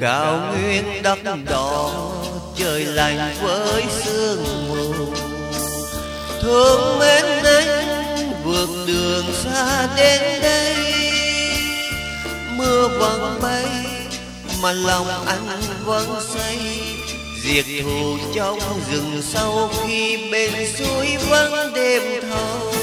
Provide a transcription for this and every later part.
cao nguyên đất đỏ, trời lạnh với sương mù. Thương mến anh vượt đường xa đến đây, mưa vẫn bay mà lòng anh vẫn say. Diệt thù trong rừng sâu khi bên suối vắng đêm thâu.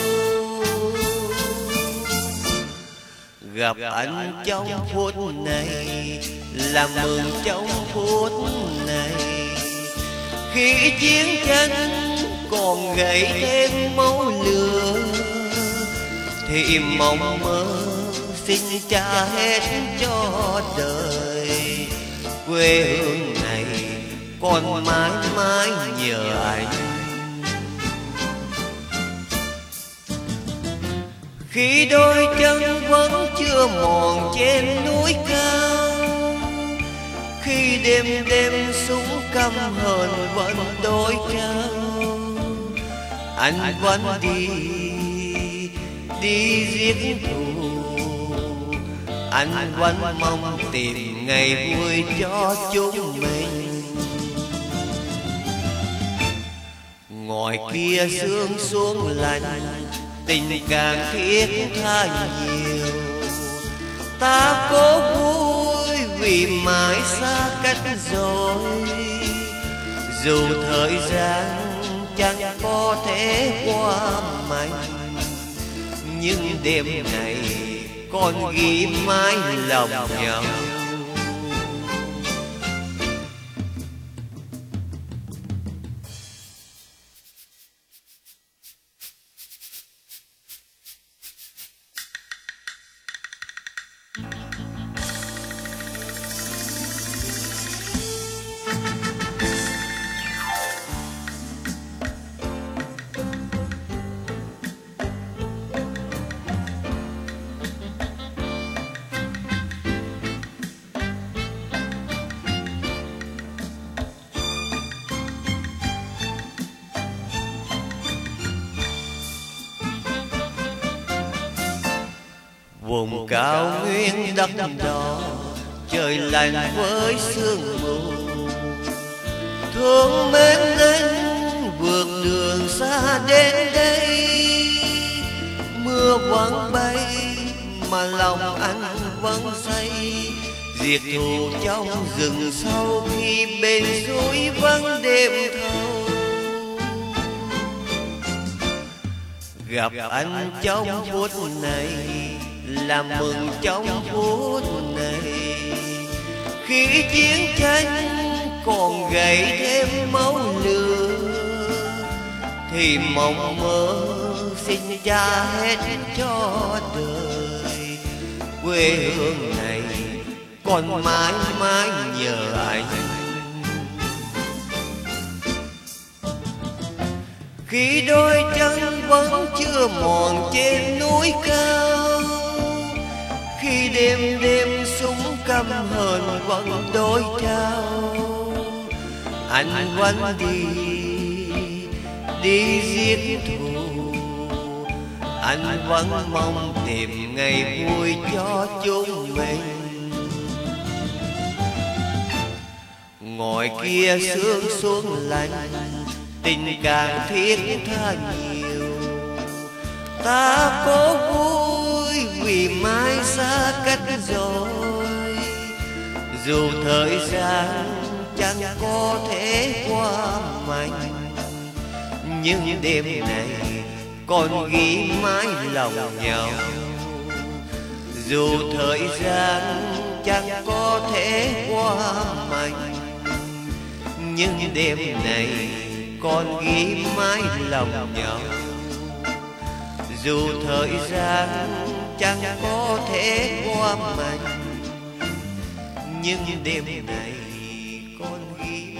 Gặp anh trong phút này là mừng trong phút này, khi chiến tranh còn gầy thêm máu lửa thì mộng mơ xin trả hết cho đời. Quê hương này còn mãi mãi nhờ anh. Khi đôi chân vẫn chưa mòn trên núi cao, khi đêm đêm súng căm hờn vẫn đôi trao, anh vẫn đi giết thù. Anh vẫn mong tìm ngày vui cho chúng mình. Ngoài kia sương xuống lạnh, tình càng thiết tha nhiều. Ta cố vui vì mãi xa cách rồi, dù thời gian chẳng có thể qua mạnh, nhưng đêm này con ghi mãi lòng nhau. Vùng cao nguyên đất đỏ, trời lạnh với sương mù. Thương mến anh vượt đường xa đến đây, mưa vẫn bay mà lòng anh vẫn say. Diệt thù trong rừng sâu khi bên suối vắng đêm thâu. Gặp anh trong phút này là mừng trong phút này, khi chiến tranh còn gầy thêm máu lửa thì mộng mơ xin trả hết cho đời. Quê hương này còn mãi mãi nhờ anh. Khi đôi chân vẫn chưa mòn trên núi cao, khi đêm đêm súng căm hờn vẫn đôi trao, anh vẫn đi giết thù. Anh vẫn mong tìm ngày vui cho chúng mình. Ngoài kia sương xuống lạnh, tình càng thiết tha nhiều. Ta cố vui vì mãi xa cách rồi, dù thời gian chẳng có thể qua mạnh, nhưng đêm này còn ghi mãi lòng nhau. Dù thời gian chẳng có thể qua mạnh, nhưng đêm này còn ghi mãi lòng nhau. Dù thời gian chẳng có thể qua mạnh, nhưng đêm này con ghi